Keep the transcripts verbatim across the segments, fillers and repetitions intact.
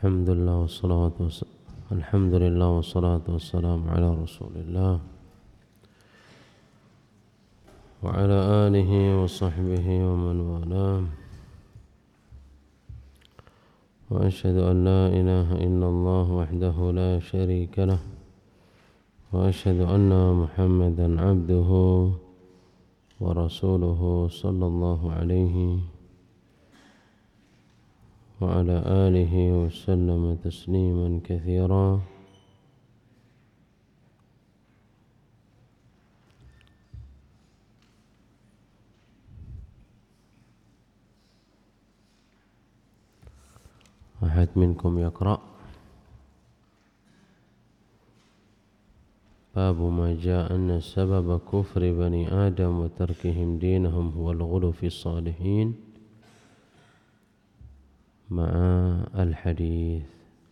Alhamdulillah wassalatu wassalamu Alhamdulillah wassalatu wassalamu ala Rasulillah wa ala alihi wa sahbihi wa man walah. Wa asyhadu an la ilaha illallah wahdahu la syarika lah wa asyhadu anna Muhammadan abduhu wa rasuluhu sallallahu alaihi wa ala alihi wa sallama tasliman katsira. Ahad minkum yaqra' babu ma jaa anna sababa kufri bani adam wa tarkihim dinahum huwa al-ghulu fi salihin ma'a al-hadith.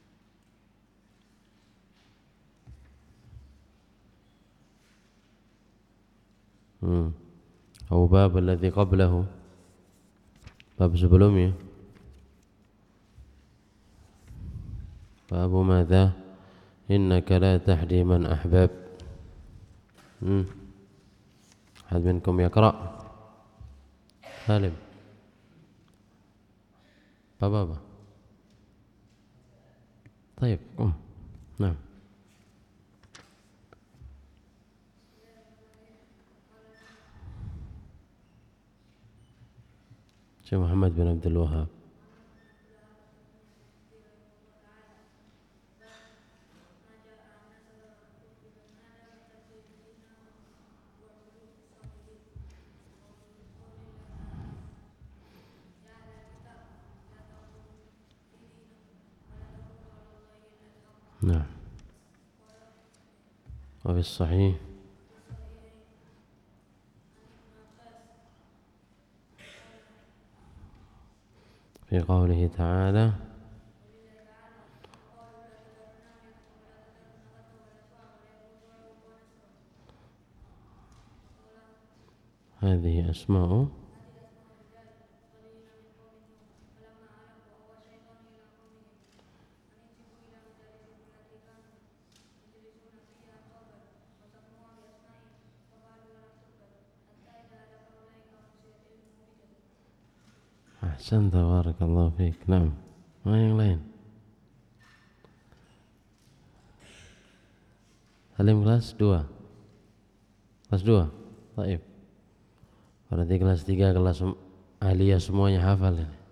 hmm. Atau bab alladhi qablahu, bab sebelumnya. Babu madha innaka la tahdi man ahbab. hmm. Ahad minkum yaqra' Salim. Bab apa? Taib. Oh. Nah. Syekh Muhammad bin Abdul Wahhab. نعم. وفي الصحيح في قوله تعالى هذه أسماء Ahsan, tabarakallahu fiik. Naam. Mana yang lain? Salim kelas dua. Kelas dua. Baik. Berarti kelas tiga, kelas aliyah semuanya hafal ini.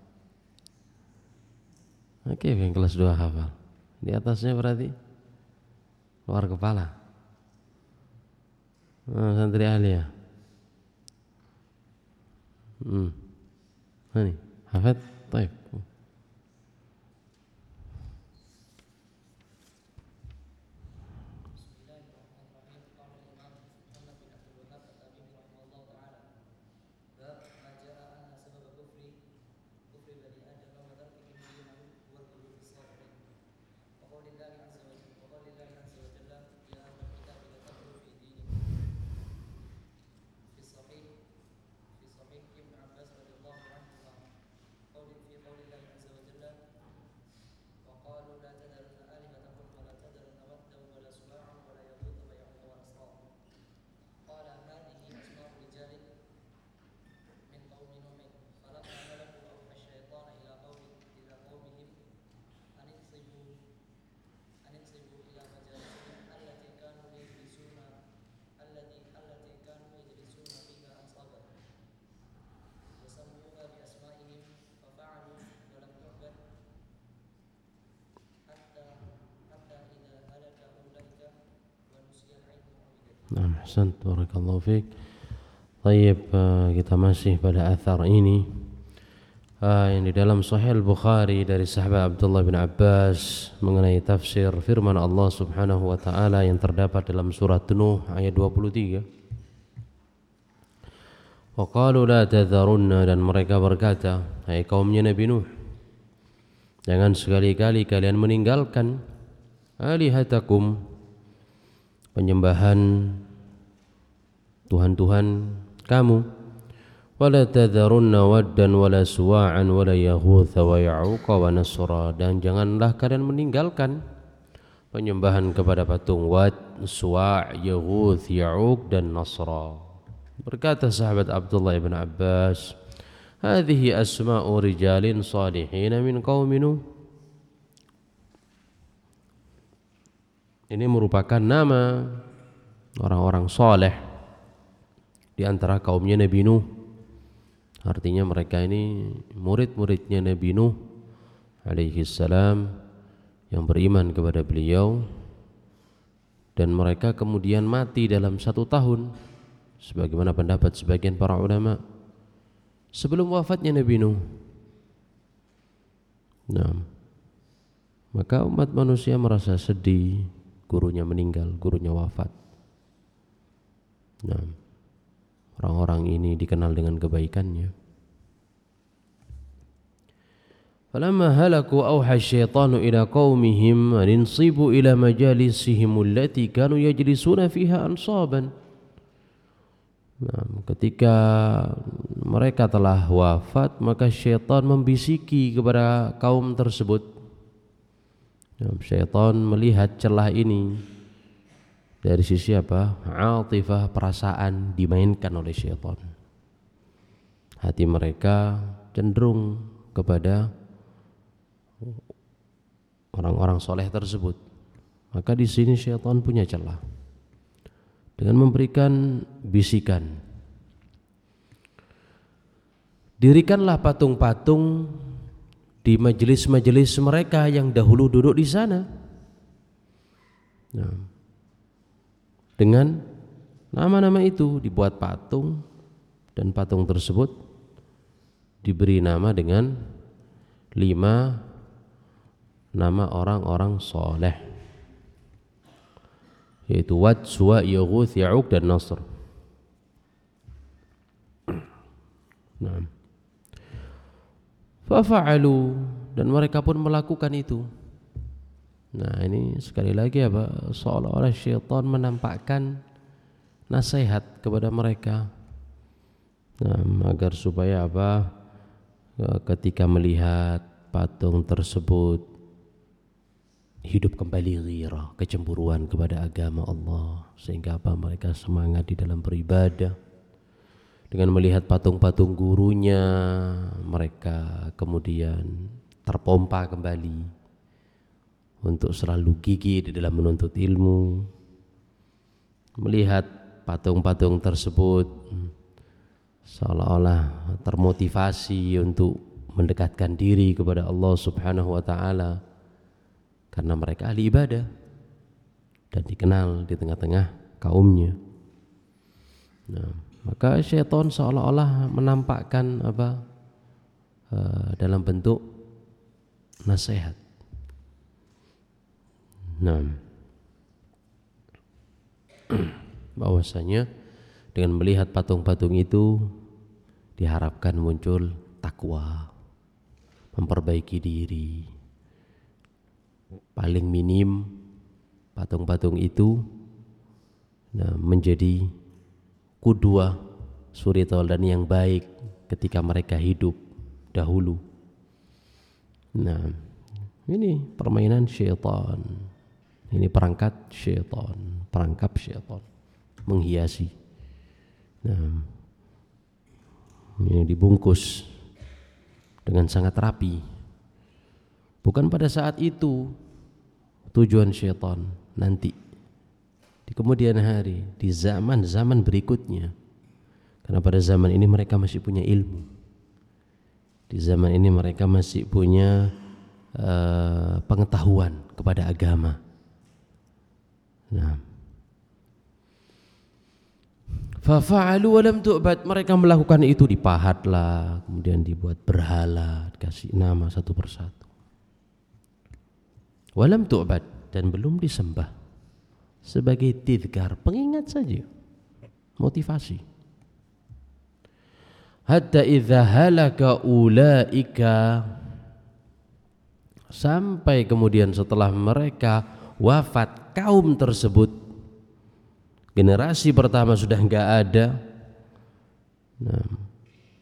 Oke, yang kelas dua hafal. Di atasnya berarti luar kepala. Nah, santri aliyah. Hmm. Ini hafal, baik. Nah, ahsan, barakallahu fiik. Baik, kita masih pada athar ini uh, yang di dalam Sahih Al-Bukhari dari sahabat Abdullah bin Abbas mengenai tafsir firman Allah Subhanahu wa taala yang terdapat dalam surat Nuh ayat dua puluh tiga. Wa qalu la tadharunna, dan mereka berkata, hai kaumnya Nabi Nuh, jangan sekali-kali kalian meninggalkan alihatakum, penyembahan Tuhan-Tuhan kamu, wala tadharunna waddan wala suwa'an wala yaghutha wa ya'uqa wa nasra, dan janganlah kalian meninggalkan penyembahan kepada patung Wad, Suwa', Yaghuth, Ya'uq dan Nasra. Berkata sahabat Abdullah ibn Abbas, hadhihi asma'u rijalin salihin min qaumi Nuh. Ini merupakan nama orang-orang saleh di antara kaumnya Nabi Nuh. Artinya mereka ini murid-muridnya Nabi Nuh alaihi salam yang beriman kepada beliau, dan mereka kemudian mati dalam satu tahun sebagaimana pendapat sebagian para ulama sebelum wafatnya Nabi Nuh. Nah, maka umat manusia merasa sedih, gurunya meninggal, gurunya wafat. Nah, orang-orang ini dikenal dengan kebaikannya. Falamma halaku auha syaitanu ila qaumihim an insibu ila majalisihim allati kanu yajlisuna fiha ansaban. Nah, ketika mereka telah wafat, maka syaitan membisiki kepada kaum tersebut. Nah, syaitan melihat celah ini dari sisi apa? Atifah, perasaan dimainkan oleh syaitan. Hati mereka cenderung kepada orang-orang soleh tersebut. Maka di sini syaitan punya celah dengan memberikan bisikan. Dirikanlah patung-patung di majelis-majelis mereka yang dahulu duduk di sana. Nah, dengan nama-nama itu dibuat patung, dan patung tersebut diberi nama dengan lima nama orang-orang soleh, yaitu Wad, Suwa', Yaghuth, Ya'uq dan Nasr. Nah, fafa'alu, dan mereka pun melakukan itu. Nah, ini sekali lagi apa? Seolah-olah syaitan menampakkan nasihat kepada mereka. Nah, agar supaya apa? Ketika melihat patung tersebut hidup kembali ghirah, kecemburuan kepada agama Allah, sehingga apa? Mereka semangat di dalam beribadah. Dengan melihat patung-patung gurunya, mereka kemudian terpompa kembali untuk selalu gigih di dalam menuntut ilmu. Melihat patung-patung tersebut seolah-olah termotivasi untuk mendekatkan diri kepada Allah Subhanahu wa ta'ala, karena mereka ahli ibadah dan dikenal di tengah-tengah kaumnya. Nah, maka syaitan seolah-olah menampakkan apa? Uh, dalam bentuk nasihat. Nah, bahwasanya dengan melihat patung-patung itu diharapkan muncul takwa, memperbaiki diri. Paling minim patung-patung itu nah, menjadi qudwah, suri tauladan yang baik ketika mereka hidup dahulu. Nah, ini permainan syaitan, ini perangkat syaitan, perangkap syaitan menghiasi. Nah, ini dibungkus dengan sangat rapi. Bukan pada saat itu tujuan syaitan, nanti di kemudian hari, di zaman-zaman berikutnya. Karena pada zaman ini mereka masih punya ilmu. Di zaman ini mereka masih punya uh, pengetahuan kepada agama. Nah, fafa'alu wa lam tu'bad, mereka melakukan itu, dipahatlah, kemudian dibuat berhala, dikasih nama satu persatu. Walam tu'bad, dan belum disembah, sebagai tidkar, pengingat saja, motivasi. Hatta idza halaka ulaika, sampai kemudian setelah mereka wafat kaum tersebut, generasi pertama sudah enggak ada. Nah,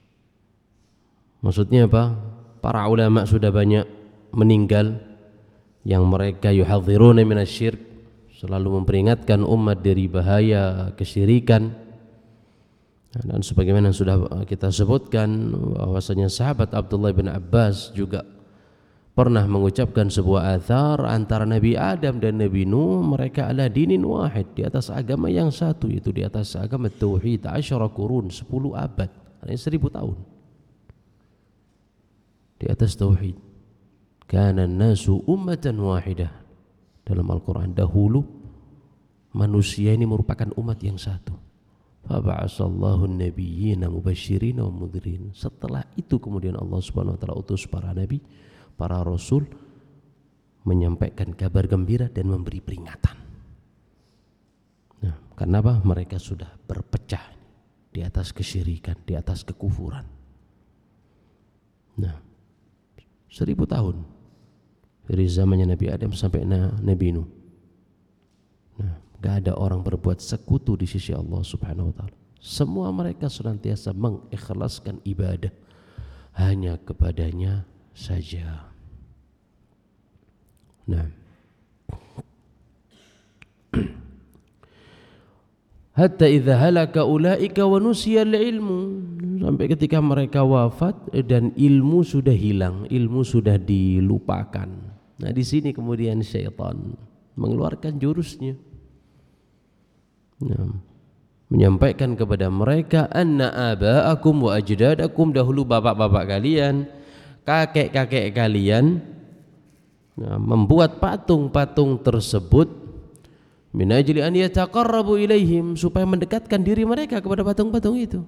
Maksudnya apa? Para ulama sudah banyak meninggal yang mereka yuhadziruna minasyirk, selalu memperingatkan umat dari bahaya kesyirikan. Dan sebagaimana sudah kita sebutkan bahwasanya sahabat Abdullah bin Abbas juga pernah mengucapkan sebuah athar antara Nabi Adam dan Nabi Nuh, mereka ala dinin wahid, di atas agama yang satu, yaitu di atas agama tauhid, asyara qurun, sepuluh abad, artinya seribu tahun di atas tauhid. Kana nasu ummatan wahidah, dalam Al-Quran dahulu manusia ini merupakan umat yang satu. Faba'asallahu an-nabiyyina mubasysyirin wa mundhirin. Setelah itu kemudian Allah Subhanahu wa taala utus para nabi, para rasul, menyampaikan kabar gembira dan memberi peringatan. Nah, karena apa? Mereka sudah berpecah di atas kesyirikan, di atas kekufuran. Nah, seribu tahun dari zamannya Nabi Adam sampai Nabi Nuh. Nah, gak ada orang berbuat sekutu di sisi Allah Subhanahu wa taala. Semua mereka senantiasa mengikhlaskan ibadah hanya kepadanya saja. Nah, hatta idza halaka ulaika wa nusiyal ilmu, sampai ketika mereka wafat dan ilmu sudah hilang, ilmu sudah dilupakan. Nah, di sini kemudian syaitan mengeluarkan jurusnya. Nah, menyampaikan kepada mereka anna aba'akum wa ajdadakum, dahulu bapak-bapak kalian, kakek-kakek kalian, nah, membuat patung-patung tersebut min ajli an yataqarrabu ilaihim, supaya mendekatkan diri mereka kepada patung-patung itu.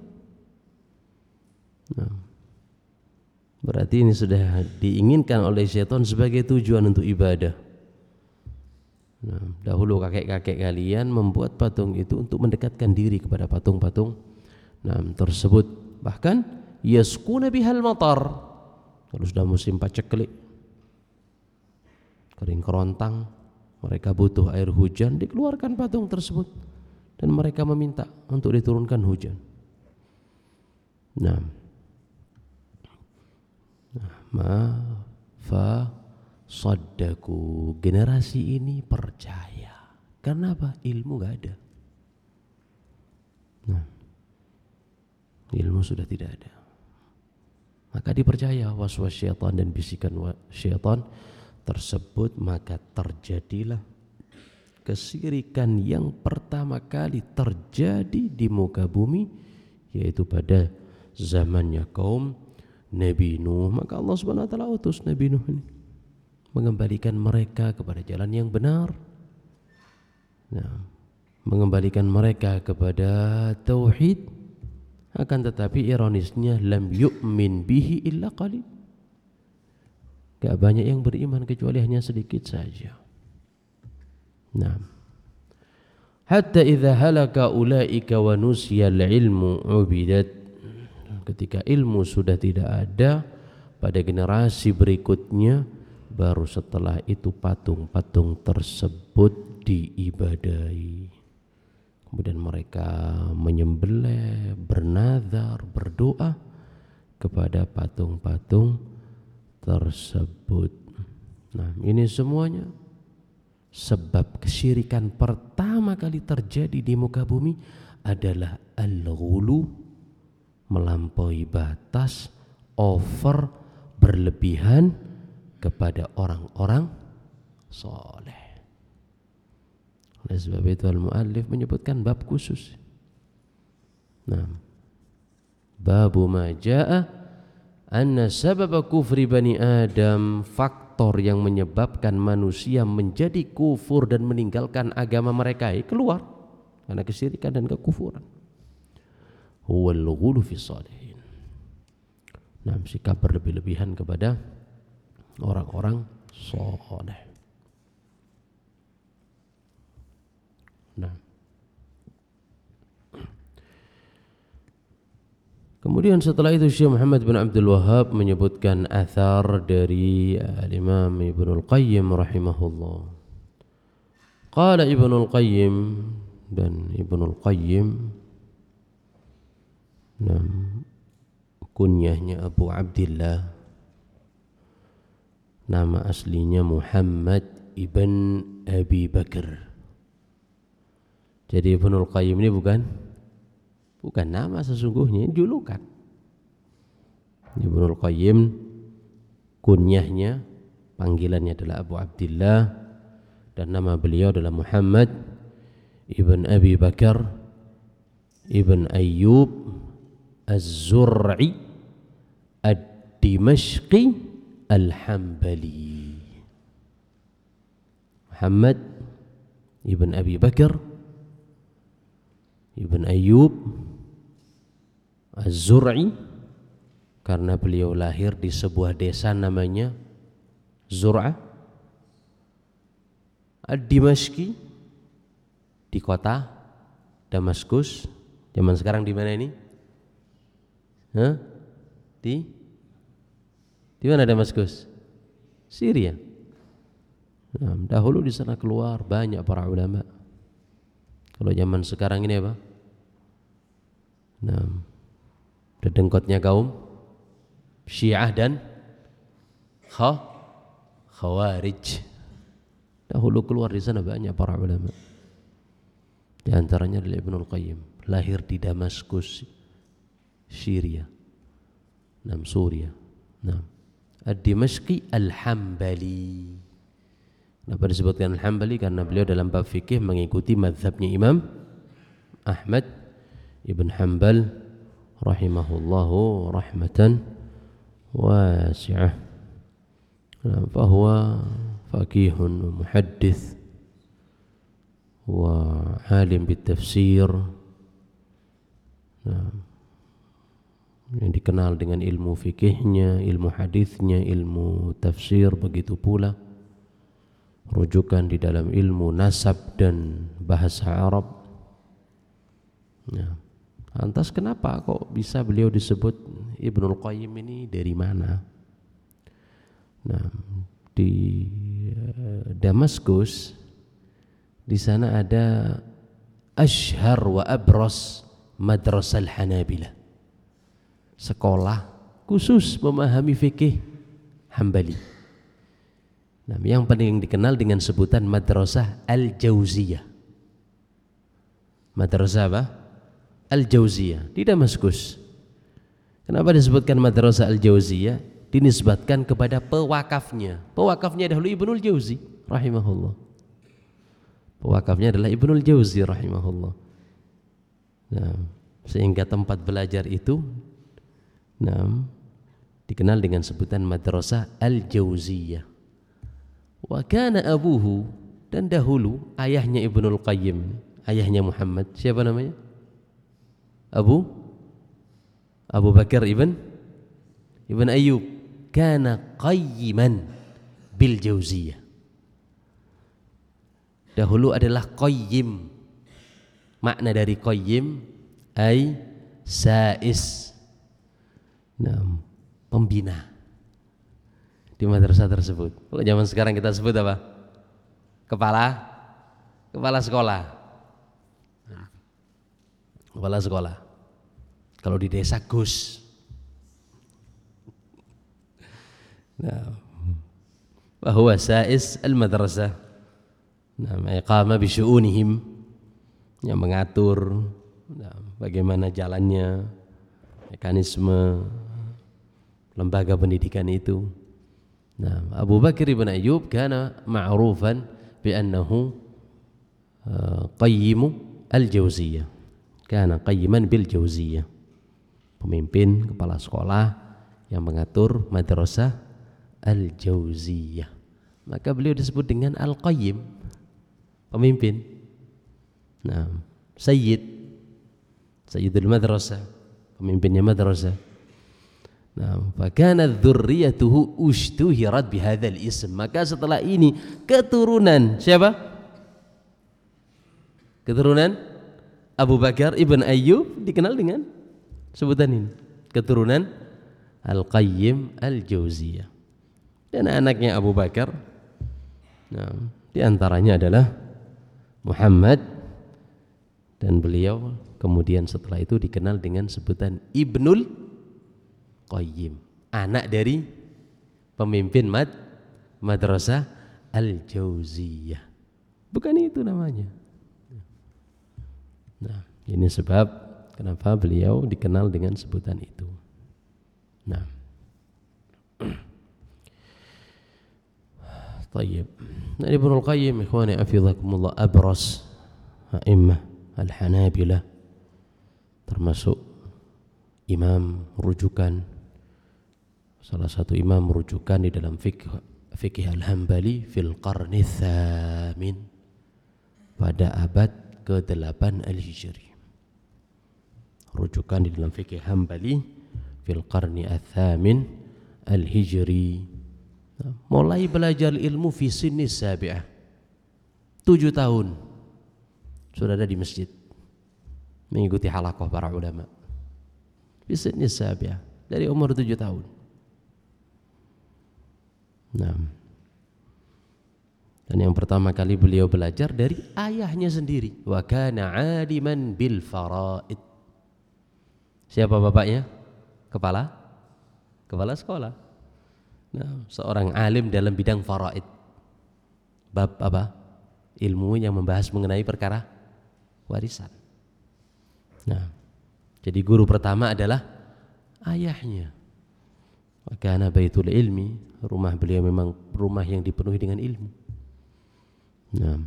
Nah, berarti ini sudah diinginkan oleh syaitan sebagai tujuan untuk ibadah. Nah, dahulu kakek-kakek kalian membuat patung itu untuk mendekatkan diri kepada patung-patung nah, tersebut. Bahkan yaskuna bihal matar, kalau sudah musim paceklik, kering kerontang, mereka butuh air hujan, dikeluarkan patung tersebut dan mereka meminta untuk diturunkan hujan. Nah, ma fa saddaku, generasi ini percaya. Karena apa? Ilmu gak ada. Nah, ilmu sudah tidak ada, maka dipercaya waswas syaitan dan bisikan syaitan tersebut, maka terjadilah kesyirikan yang pertama kali terjadi di muka bumi, yaitu pada zamannya kaum Nabi Nuh. Maka Allah Subhanahu wa taala utus Nabi Nuh ini mengembalikan mereka kepada jalan yang benar, nah, mengembalikan mereka kepada tauhid. Akan tetapi ironisnya lam yu'min bihi illa qalil, gak banyak yang beriman kecuali hanya sedikit saja. Nah, hatta idza halaka ulaika wa nusiyal ilmu ubidat, ketika ilmu sudah tidak ada pada generasi berikutnya, baru setelah itu patung-patung tersebut diibadahi. Kemudian mereka menyembelih, bernazar, berdoa kepada patung-patung tersebut. Nah, ini semuanya sebab kesyirikan pertama kali terjadi di muka bumi adalah al-ghulu, melampaui batas, over, berlebihan kepada orang-orang soleh. Oleh sebab itu al-muallif menyebutkan bab khusus. Nah, babu ma jaa anna sabab kufri bani Adam, faktor yang menyebabkan manusia menjadi kufur dan meninggalkan agama mereka, keluar karena kesyirikan dan kekufuran, huwal ghulu fi shalihin. Nah, sikap berlebih-lebihan kepada orang-orang soleh. Nah, kemudian setelah itu Syekh Muhammad bin Abdul Wahhab menyebutkan athar dari Al-Imam Ibnul Qayyim rahimahullah. Qala Ibnul Qayyim, dan Ibnul Qayyim nah, kunyahnya Abu Abdillah, nama aslinya Muhammad ibn Abi Bakar. Jadi Ibnul Qayyim ini bukan bukan nama sesungguhnya, ini julukan. Ibnul Qayyim kunyahnya, panggilannya adalah Abu Abdillah, dan nama beliau adalah Muhammad ibn Abi Bakar ibn Ayyub Az-Zur'i Ad-Dimashqi Al-Hambali. Muhammad ibn Abi Bakar ibn Ayyub Az-Zur'i, karena beliau lahir di sebuah desa namanya Zur'ah, Ad-Dimashqi, di kota Damaskus. Zaman sekarang di mana ini? Hah? Di di mana Damaskus? Syria. Nah, dahulu di sana keluar banyak para ulama. Kalau zaman sekarang ini apa? Nah, dedengkotnya kaum Syiah dan Khawarij. Dahulu keluar di sana banyak para ulama. Di antaranya adalah Ibnul Qayyim, lahir di Damaskus, Syria. Nam Suria. Nam Ad-Dimashqi Al-Hambali. Kenapa disebutkan Al-Hambali? Karena beliau dalam bab fikih mengikuti mazhabnya Imam Ahmad ibn Hanbal rahimahullahu rahmatan wasi'ah. Nah, fahuwa faqihun muhaddits wa alim bitafsir. Nah, yang dikenal dengan ilmu fikihnya, ilmu hadisnya, ilmu tafsir, begitu pula rujukan di dalam ilmu nasab dan bahasa Arab. Nah, lantas kenapa kok bisa beliau disebut Ibnul Qayyim ini, dari mana? Nah, di Damaskus, di sana ada Ashhar wa Abras Madrasah Al-Hanabilah, sekolah khusus memahami fikih Hambali. Nah, yang paling dikenal dengan sebutan Madrasah Al-Jauziyah. Madrasah apa? Al-Jauziyah di Damaskus. Kenapa disebutkan Madrasah Al-Jauziyah? Dinisbatkan kepada pewakafnya. Pewakafnya dahulu Ibnul Jauzi rahimahullah. Pewakafnya adalah Ibnul Jauzi rahimahullah. Nah, sehingga tempat belajar itu nah, dikenal dengan sebutan Madrasah Al-Jauziyah. Wa kana abuhu, dan dahulu ayahnya Ibnul Qayyim, ayahnya Muhammad, siapa namanya? Abu Abu Bakar ibn Ibn Ayyub, kana qayyiman bil Jauziyah. Dahulu adalah qayyim. Makna dari qayyim ay sais. Nah, pembina di madrasah tersebut. Kalau zaman sekarang kita sebut apa? Kepala Kepala sekolah. Kepala sekolah. Kalau di desa Gus. Nah, bahwa sais al-madrasah. Nah, iqama bi syu'unihim, yang mengatur nah, bagaimana jalannya mekanisme lembaga pendidikan itu. Nah, Abu Bakar ibn Ayyub kana ma'rufan bi annahu uh, qayyimu al-Jauziyah. Kana qayyiman bil Jauziyah. Pemimpin, kepala sekolah yang mengatur madrasah Al-Jauziyah. Maka beliau disebut dengan Al-Qayyim, pemimpin. Nah, Sayyid, Sayyidul Madrasah, pemimpinnya madrasah. Nah, fakana dzurriyyatuhu ushtuhirat bihadzal ism. Maka setelah ini keturunan siapa? Keturunan Abu Bakar ibn Ayyub dikenal dengan sebutan ini, keturunan Al-Qayyim Al-Jauziyah. Dan anaknya Abu Bakar, nah, di antaranya adalah Muhammad, dan beliau kemudian setelah itu dikenal dengan sebutan Ibnul Qayyim, anak dari pemimpin mad madrasah Al-Jauziyah. Bukan itu namanya. Nah, ini sebab kenapa beliau dikenal dengan sebutan itu. Nah, Tayyib. Nah, Ibnul Qayyim ikhwani afizakumullah abras a'immah al-Hanabilah, termasuk imam rujukan, salah satu imam rujukan di dalam fikih fikih al-Hambali fil qarni tsamin, pada abad ke-delapan al-Hijri. Rujukan di dalam fikih Hambali fil qarni ats-tsamin al-Hijri. Nah, mulai belajar ilmu fi sinni sabi'ah, tujuh tahun sudah ada di masjid mengikuti halaqah para ulama. Fi sinni sabi'ah, dari umur tujuh tahun. Nah, dan yang pertama kali beliau belajar dari ayahnya sendiri. Wa kana 'aliman bil faraid. Siapa bapaknya? Kepala Kepala sekolah. Nah, seorang alim dalam bidang faraid. Bab apa? Ilmu yang membahas mengenai perkara warisan. Nah, jadi guru pertama adalah ayahnya. Wa kana baitul ilmi, rumah beliau memang rumah yang dipenuhi dengan ilmu. Nah,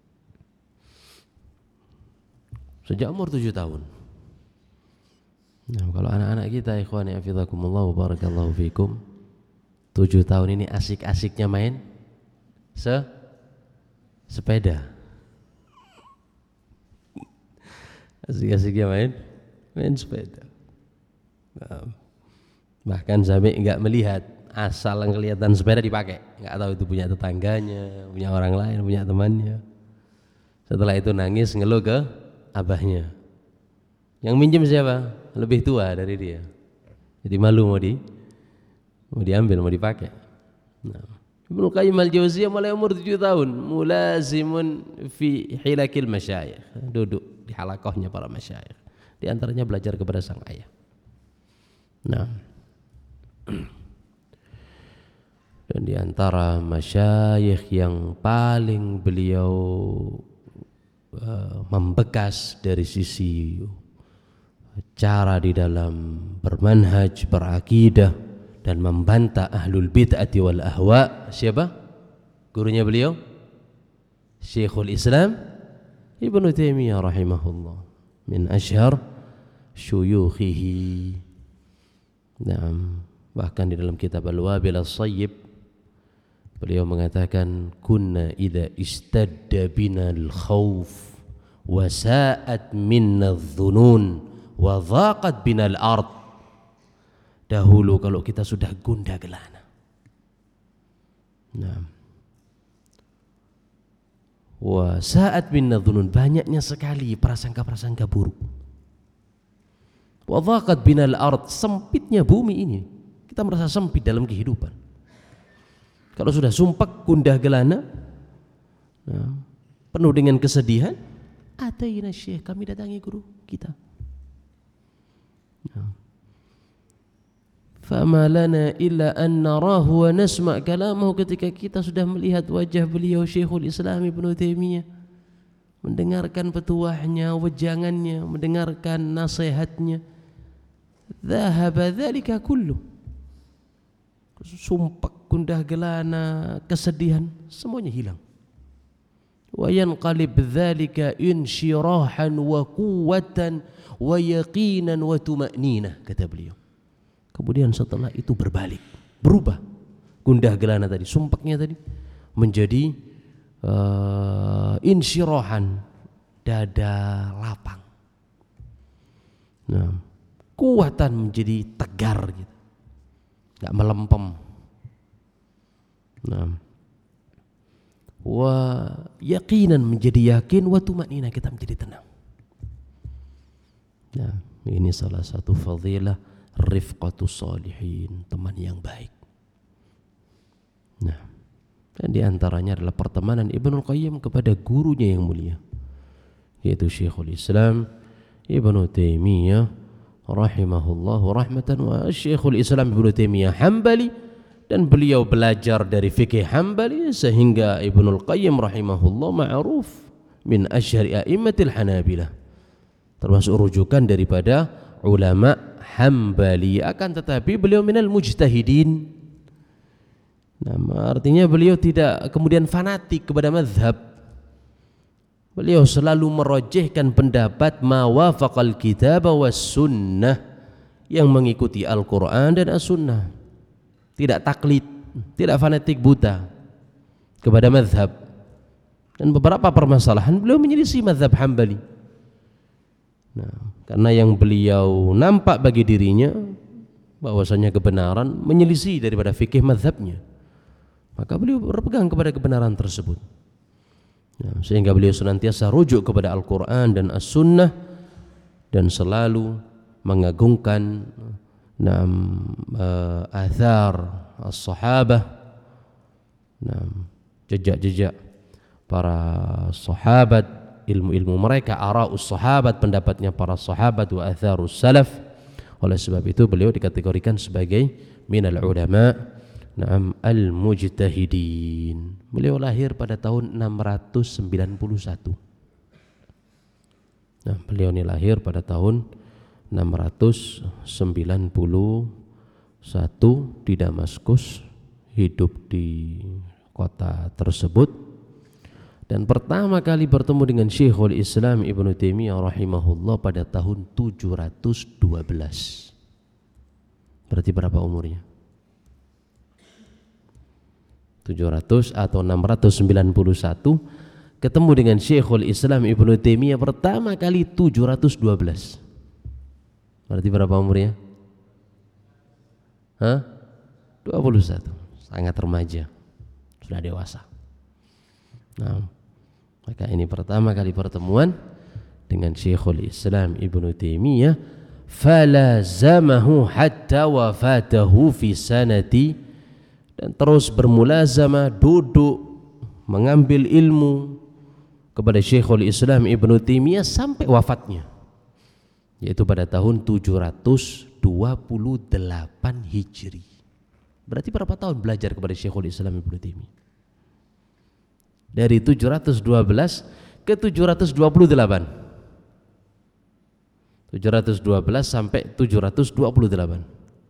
sejak umur tujuh tahun. Nah, kalau anak-anak kita ikhwani hafizakumullah wa barakallahu fikum, tujuh tahun ini asik-asiknya main se sepeda. Asik-asiknya main main sepeda. Nah, bahkan sampai enggak melihat, asal kelihatan sepeda dipakai, enggak tahu itu punya tetangganya, punya orang lain, punya temannya. Setelah itu nangis ngeluh ke abahnya. Yang minjem siapa? Lebih tua dari dia. Jadi malu mau di mau diambil, mau dipakai. Nah, Ibnu Qayyim al-Jauziyah mulai umur tujuh tahun mulazimun fi hilakil masyayikh, duduk di halaqahnya para masyayikh. Di antaranya belajar kepada sang ayah. Nah, dan di antara masyayikh yang paling beliau uh, membekas dari sisi cara di dalam bermanhaj, berakidah dan membantah ahlul bid'ati wal ahwa, siapa? Gurunya beliau? Syekhul Islam Ibnu Taimiyah rahimahullah, min asyhar syuyukhihi. Nah, bahkan di dalam kitab Al-Wabil As-Sayyib beliau mengatakan, kunna idza istadda bina al-khauf wa sa'at minna adh-dhunun wa dhaqat bina al-ard. Dahulu kalau kita sudah gundah gelana, nah, wa sa'at minna adh-dhunun, banyaknya sekali prasangka-prasangka buruk, wa dhaqat bina al-ard, sempitnya bumi ini, kita merasa sempit dalam kehidupan. Kalau sudah sumpek gundah gelana, nah, penuh dengan kesedihan, ataina syekh, kami datangi guru kita. Nah, fama lana illa an narahu wa nasma' kalamahu, ketika kita sudah melihat wajah beliau Syekhul Islam Ibnu Taimiyah, mendengarkan petuahnya, wejangannya, mendengarkan nasihatnya, dhahaba dzalika kullu, sumpek, gundah gelana, kesedihan, semuanya hilang. Wa yanqalib dzalika insyirahan wa quwwatan wa yaqinan wa tuma'ninah, kata beliau. Kemudian setelah itu berbalik, berubah gundah gelana tadi, sumpeknya tadi menjadi uh, insyirahan, dada lapang. Nah, kuatan menjadi tegar gitu, enggak melempem. Nah, wa yaqinan, menjadi yakin, wa tumanina, kita menjadi tenang. Nah, ini salah satu fadilah rifqatus salihin, teman yang baik. Nah, dan di antaranya adalah pertemanan Ibnul Qayyim kepada gurunya yang mulia, yaitu Syekhul Islam Ibnu Taimiyah rahimahullah rahmatan wa Syekhul Islam Ibnu Taimiyah Hambali, dan beliau belajar dari fikih Hambali sehingga Ibnul Qayyim rahimahullah ma'ruf min asyhari a'immatil Hanabilah, termasuk rujukan daripada ulama Hambali. Akan tetapi beliau minal mujtahidin. Nah, artinya beliau tidak kemudian fanatik kepada mazhab. Beliau selalu merojehkan pendapat ma wafaqal kitab was sunnah, yang mengikuti Al-Quran dan As-Sunnah. Tidak taklid, tidak fanatik buta kepada mazhab. Dan beberapa permasalahan beliau menyelisih mazhab Hambali. Nah, karena yang beliau nampak bagi dirinya bahwasanya kebenaran menyelisih daripada fikih mazhabnya, maka beliau berpegang kepada kebenaran tersebut. Nah, sehingga beliau senantiasa rujuk kepada Al-Quran dan As-Sunnah, dan selalu mengagungkan nam uh, athar as-sahabah, nam jejak-jejak para sahabat, ilmu-ilmu mereka, ara'us sahabat, pendapatnya para sahabat, wa atharus salaf. Oleh sebab itu beliau dikategorikan sebagai minal ulama na'am al-mujtahidin. Beliau lahir pada tahun enam ratus sembilan puluh satu. Nah, beliau ini lahir pada tahun enam ratus sembilan puluh satu di Damaskus, hidup di kota tersebut, dan pertama kali bertemu dengan Syekhul Islam Ibnu Taimiyah rahimahullah pada tahun tujuh ratus dua belas. Berarti berapa umurnya? tujuh ratus atau enam ratus sembilan puluh satu, ketemu dengan Syekhul Islam Ibnu Taimiyah pertama kali tujuh ratus dua belas. Berarti berapa umurnya? Hah? dua puluh satu. Sangat remaja, sudah dewasa. Nah, maka ini pertama kali pertemuan dengan Syekhul Islam Ibnu Taimiyah. Falazamahu hatta wafatahu fi sanati, dan terus bermulazamah, duduk mengambil ilmu kepada Syekhul Islam Ibnu Taimiyah sampai wafatnya, yaitu pada tahun tujuh ratus dua puluh delapan Hijri. Berarti berapa tahun belajar kepada Syekhul Islam Ibnu Taimiyah? Dari tujuh ratus dua belas ke tujuh ratus dua puluh delapan. tujuh ratus dua belas sampai tujuh ratus dua puluh delapan.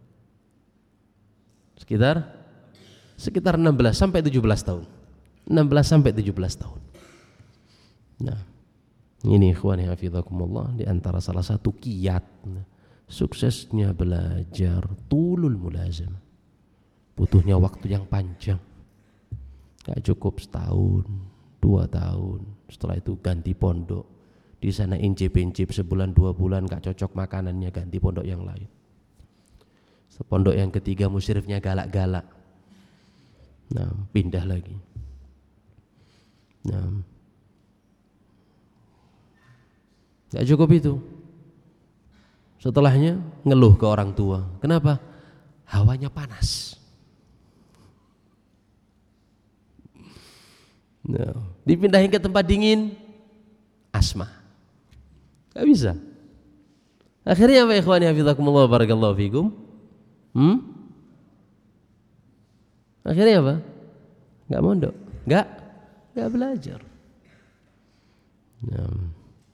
Sekitar sekitar enam belas sampai tujuh belas tahun. enam belas sampai tujuh belas tahun. Nah, ini ikhwani hafizakumullah, di antara salah satu kiat suksesnya belajar tulul mulazamah. Butuhnya waktu yang panjang. Gak cukup setahun, dua tahun, setelah itu ganti pondok. Di sana incip-incip sebulan dua bulan gak cocok makanannya, ganti pondok yang lain. Pondok yang ketiga musyrifnya galak-galak. Nah, pindah lagi. Nah, gak cukup itu. Setelahnya ngeluh ke orang tua. Kenapa? Hawanya panas. Nah, dipindahin ke tempat dingin, asma. Gak bisa. Akhirnya apa ikhwani hafizakumullah barakallahu fikum? Hmm? Akhirnya apa? Gak mondok, gak, gak belajar. Nah,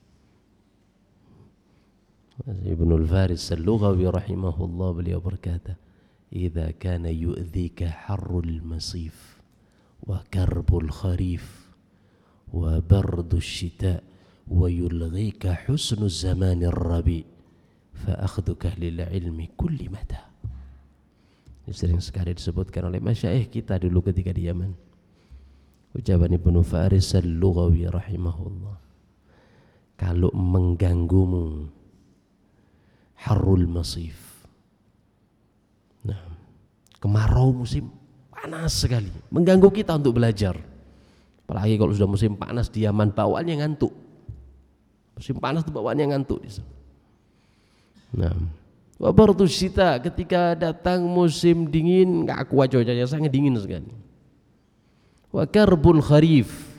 Ibnul Faris Al-Lughawi rahimahullah beliau berkata, "Idza kana yu'dhika harrul masif wa karbul kharif wa bardul shita wa yulghika husnul zamanir rabi fa akhduka lil ilmi kulli mata." Ini sering sekali disebutkan oleh masyayikh kita dulu ketika di Yaman. Ucapan Ibnu Faris Al-Lughawi rahimahullah, kalau mengganggumu harrul masif, nah, kemarau musim panas sekali, mengganggu kita untuk belajar. Apalagi kalau sudah musim panas di Yaman, bawaannya ngantuk. Musim panas itu bawaannya ngantuk. Nah, wabardu syita, ketika datang musim dingin nggak kuat cuacanya, sangat dingin sekali. Wa karbul kharif,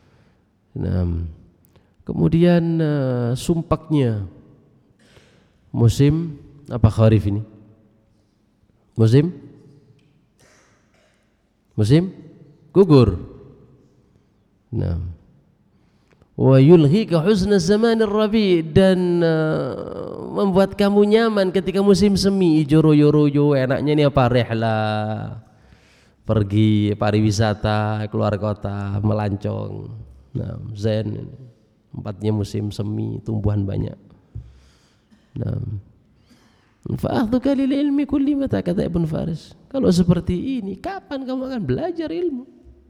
nah, kemudian uh, sumpaknya musim apa kharif ini? Musim musim gugur. Nah, wa yulhika husna zamanir rabi, dan uh, membuat kamu nyaman ketika musim semi. Ijo royo royo, enaknya ini apa? Rehla, pergi pariwisata keluar kota, melancong. Nah, zen, tempatnya musim semi, tumbuhan banyak. Nah, fa'ahdhuka lil ilmi kulli mata, kata Ibn Faris. Kalau seperti ini, kapan kamu akan belajar ilmu?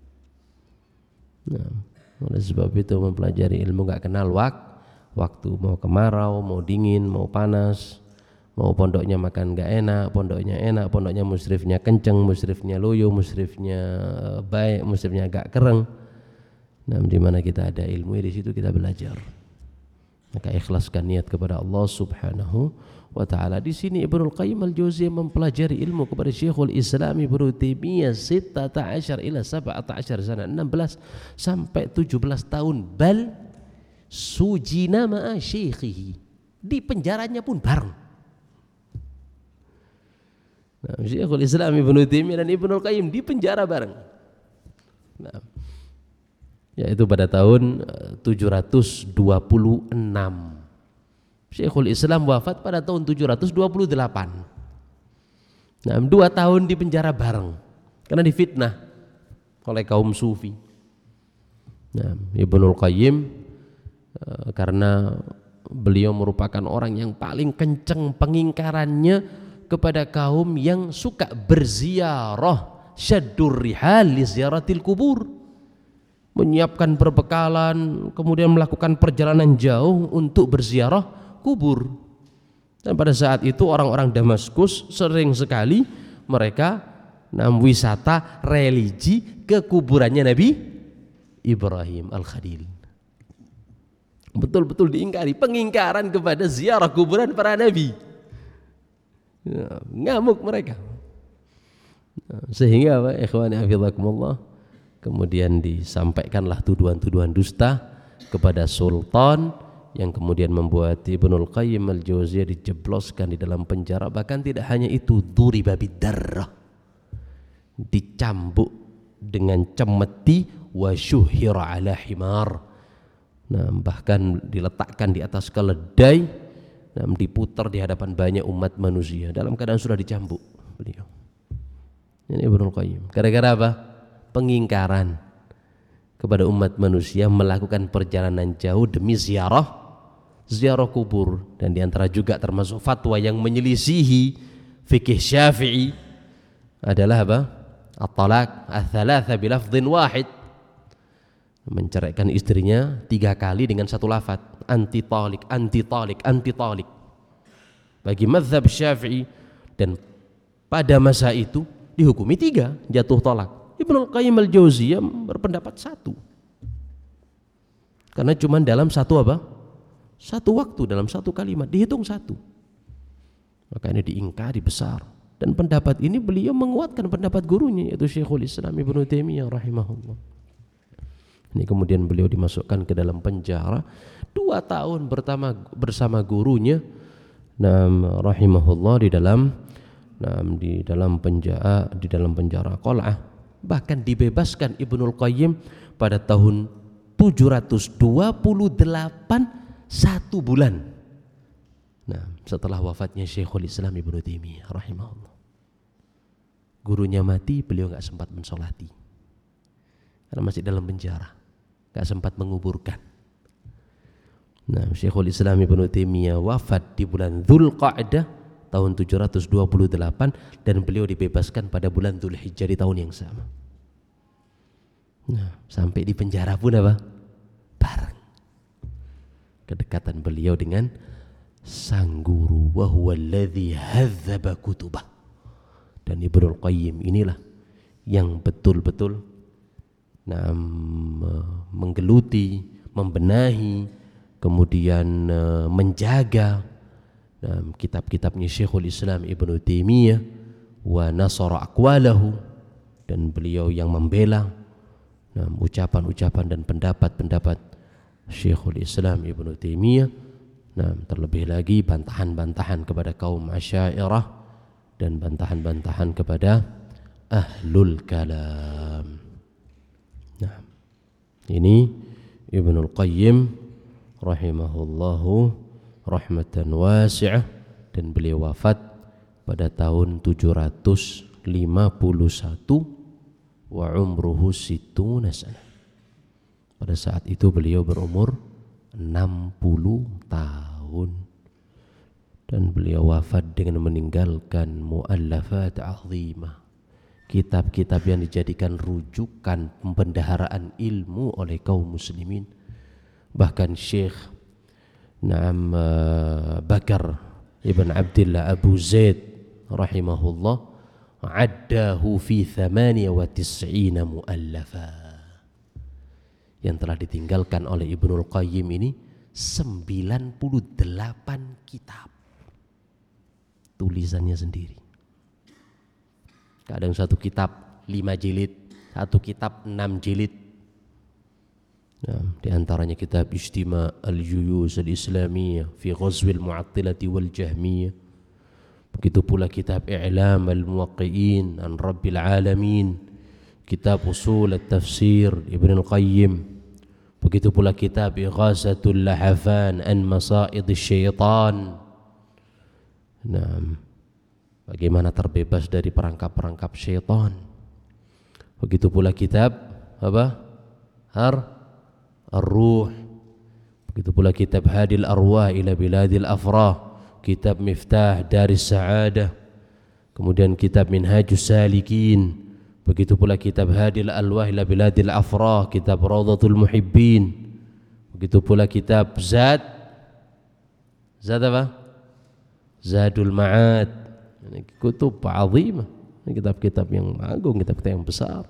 Nah, oleh sebab itu mempelajari ilmu gak kenal wak, waktu, mau kemarau, mau dingin, mau panas, mau pondoknya makan gak enak, pondoknya enak, pondoknya musrifnya kenceng, musrifnya loyo, musrifnya baik, musrifnya gak kereng. Nah, di mana kita ada ilmu, di situ kita belajar. Maka ikhlaskan niat kepada Allah Subhanahu wa ta'ala. Di sini Ibnul Qayyim al-Jauziyah mempelajari ilmu kepada Syekhul Islam Ibnu Taimiyah sittata asyar ila sab'ata asyar sana, enam belas sampai tujuh belas tahun. Bal sujina ma'a syekhihi, di penjaranya pun bareng. Nah, Syekhul Islam Ibnu Taimiyah dan Ibnul Qayyim di penjara bareng. Nah, yaitu pada tahun tujuh ratus dua puluh enam. Syekhul Islam wafat pada tahun tujuh ratus dua puluh delapan. Nah, dua tahun di penjara bareng karena difitnah oleh kaum sufi. Nah, Ibnul Qayyim uh, karena beliau merupakan orang yang paling kenceng pengingkarannya kepada kaum yang suka berziarah, syaddur rihal li ziyaratil kubur, menyiapkan perbekalan, kemudian melakukan perjalanan jauh untuk berziarah kubur. Dan pada saat itu orang-orang Damaskus sering sekali mereka nam wisata religi ke kuburannya Nabi Ibrahim Al-Khalil. Betul-betul diingkari, pengingkaran kepada ziarah kuburan para nabi. Ya, ngamuk mereka. Sehingga apa? Ikhwani hafizakumullah, kemudian disampaikanlah tuduhan-tuduhan dusta kepada sultan, yang kemudian membuat Ibnul Qayyim al-Jauziyah dijebloskan di dalam penjara. Bahkan tidak hanya itu, duriba bidarrah, dicambuk dengan cemeti, wa syuhira ala himar. Nah, bahkan diletakkan di atas keledai, nah, diputar di hadapan banyak umat manusia dalam keadaan sudah dicambuk beliau. Ini Ibnul Qayyim. Gara-gara apa? Pengingkaran kepada umat manusia, melakukan perjalanan jauh demi ziarah ziarah kubur. Dan diantara juga termasuk fatwa yang menyelisihi fikih Syafi'i adalah apa? At-talaq ats-tsalatsa bilafdhin wahid, menceraikan istrinya tiga kali dengan satu lafaz, anti talik, anti talik, anti talik, bagi mazhab Syafi'i. Dan pada masa itu dihukumi tiga, jatuh talak. Ibnul Qayyim al-Jauziyah berpendapat satu, karena cuma dalam satu apa? Satu waktu, dalam satu kalimat dihitung satu. Maka ini diingkari besar. Dan pendapat ini beliau menguatkan pendapat gurunya, yaitu Syekhul Islam Ibnu Taimiyah rahimahullah. Ini kemudian beliau dimasukkan ke dalam penjara dua tahun bersama bersama gurunya, nam rahimahullah, di dalam nam di dalam penjara di dalam penjara Qal'ah. Bahkan dibebaskan Ibnul Qayyim pada tahun tujuh ratus dua puluh delapan, satu bulan nah setelah wafatnya Syekhul Islam Ibnu Taimiyah rahimahullah. Gurunya mati, beliau gak sempat mensolati karena masih dalam penjara, gak sempat menguburkan. Nah, Syekhul Islam Ibnu Taimiyah wafat di bulan Dzulqa'dah tahun tujuh ratus dua puluh delapan, dan beliau dibebaskan pada bulan Dzulhijjah di tahun yang sama. Nah, sampai di penjara pun apa? Bareng. Kedekatan beliau dengan sang guru, wa huwa alladzi hadzaba kutubah. Dan Ibnul Qayyim inilah yang betul-betul nah, menggeluti, membenahi, kemudian uh, menjaga nah, kitab-kitabnya Syekhul Islam Ibnu Taimiyah, wa nasara aqwalahu, dan beliau yang membela nah, ucapan-ucapan dan pendapat-pendapat Syekhul Islam Ibnu Taimiyah. Nah, terlebih lagi bantahan-bantahan kepada kaum Asy'ariyah dan bantahan-bantahan kepada ahlul kalam. Nah, ini Ibnul Qayyim rahimahullahu rahmatan wasi'ah, dan beliau wafat pada tahun tujuh ratus lima puluh satu wa umruhu sittuna sanah. Pada saat itu beliau berumur enam puluh tahun, dan beliau wafat dengan meninggalkan muallafat azimah, kitab-kitab yang dijadikan rujukan pembendaharaan ilmu oleh kaum muslimin. Bahkan Syekh Naam Bakar Ibn Abdullah Abu Zaid rahimahullah addahu fi thamaniya wa tis'ina mu'allafa, yang telah ditinggalkan oleh Ibnul Qayyim ini sembilan puluh delapan kitab tulisannya sendiri. Kadang satu kitab lima jilid, satu kitab enam jilid. Nah, di antaranya kitab Ijtima' al-Juyuz al-Islamiyah fi Ghazwil Mu'attilati wal Jahmiyah. Begitu pula kitab I'lam al-Muwaqqi'in an Rabbil Alamin, kitab Usul al-Tafsir Ibn al-Qayyim. Begitu pula kitab Ighasatul Lahafan an Masa'id Syaitan. Nah, bagaimana terbebas dari perangkap-perangkap syaitan. Begitu pula kitab apa? Har Ar-Ruh. Begitu pula kitab Hadil Arwah ila Biladil Afrah, kitab Miftah Daris Sa'adah. Kemudian kitab Minhajus Salikin. Begitu pula kitab Hadil Alwah ila Biladil Afrah, kitab Rawdatul Muhibbin. Begitu pula kitab Zad Zad apa? Zadul Ma'ad. Ini kutub azimah, ini kitab-kitab yang agung, kitab-kitab yang besar.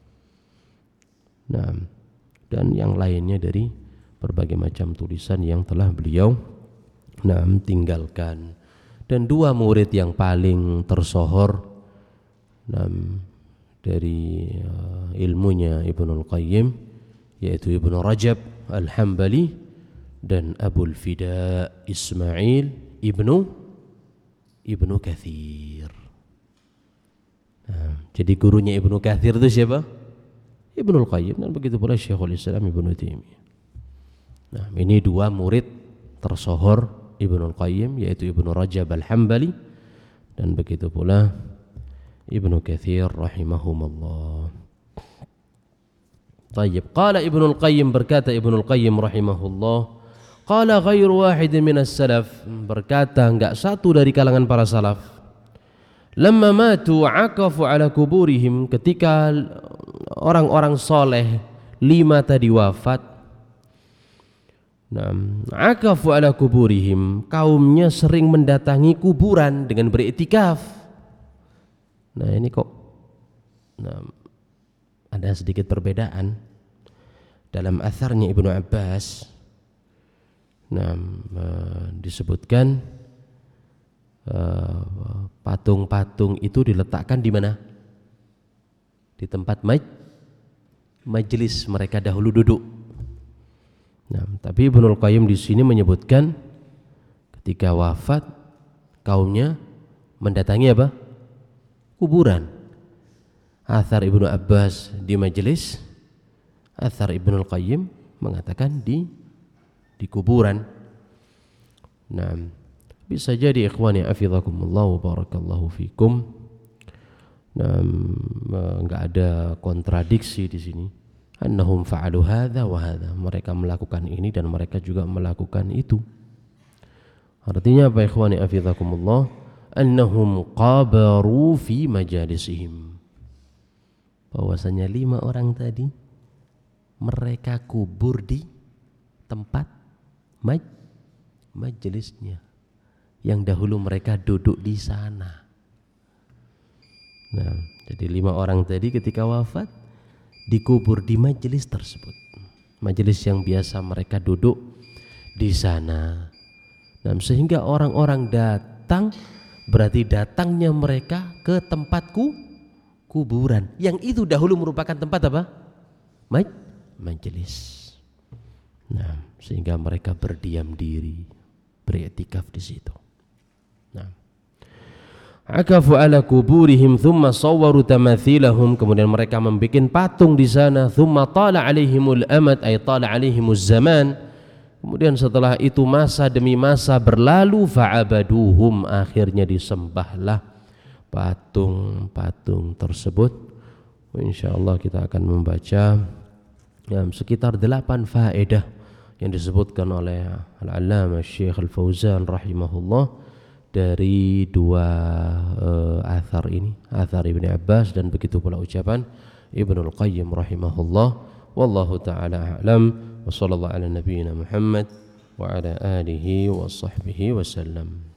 Nah, dan yang lainnya dari berbagai macam tulisan yang telah beliau nah, tinggalkan. Dan dua murid yang paling tersohor nah, dari uh, ilmunya Ibnul Qayyim, yaitu Ibnu Rajab Al-Hambali dan Abul Fida Ismail Ibnu Ibnu Katsir. Nah, jadi gurunya Ibnu Katsir itu siapa? Ibnul Qayyim, dan begitu pula Syekhul Islam Ibnu Taimiyah. Nah, ini dua murid tersohor Ibnul Qayyim, yaitu Ibnu Rajab Al-Hambali dan begitu pula Ibnu Katsir rahimahumullah. Tayyib, qala Ibnul Qayyim, berkata Ibnul Qayyim rahimahullah, qala ghairu wahidin minas salaf, berkata enggak satu dari kalangan para salaf, lamma matu aqafu ala kuburihim, ketika orang-orang soleh lima tadi wafat, nah, aqafu ala kuburihim, kaumnya sering mendatangi kuburan dengan beriktikaf. Nah, ini kok nah, ada sedikit perbedaan dalam atharnya Ibnu Abbas. Nah, uh, disebutkan uh, patung-patung itu diletakkan di mana? Di tempat maj majelis mereka dahulu duduk. Nah, tapi Ibnul Qayyim di sini menyebutkan ketika wafat kaumnya mendatangi apa? Kuburan. Athar Ibnu Abbas di majelis, athar Ibnul Qayyim mengatakan di di kuburan. Nah, bisa jadi ikhwani hafizakumullah wa barakallahu fikum. Nah, enggak ada kontradiksi di sini. Annahum fa'alu hadza wa hadza, mereka melakukan ini dan mereka juga melakukan itu. Artinya apa ikhwani hafizakumullah? Annahum qabaru fi majalisihim, bahwasanya lima orang tadi mereka kubur di tempat maj majelisnya yang dahulu mereka duduk di sana. Nah, jadi lima orang tadi ketika wafat dikubur di majelis tersebut, majelis yang biasa mereka duduk di sana. Nah, sehingga orang-orang datang, berarti datangnya mereka ke tempatku kuburan yang itu dahulu merupakan tempat apa? Maj majelis. Nah, sehingga mereka berdiam diri. beriktikaf di situ. Nah, akafu ala kuburihim thumma sawwaru tamathilahum, kemudian mereka membuat patung di sana. Thumma tala alaihimul amad, ay tala alaihimuz zaman, kemudian setelah itu masa demi masa berlalu. Fa'abaduhum, akhirnya disembahlah patung-patung tersebut. Insyaallah kita akan membaca ya, sekitar delapan faedah yang disebutkan oleh Al-Allamah Syekh Al-Fauzan rahimahullah dari dua uh, athar ini, athar Ibnu Abbas dan begitu pula ucapan Ibnul Qayyim rahimahullah. Wallahu ta'ala a'lam, wa sallallahu ala nabiyyina Muhammad wa ala alihi wa sahbihi wa sallam.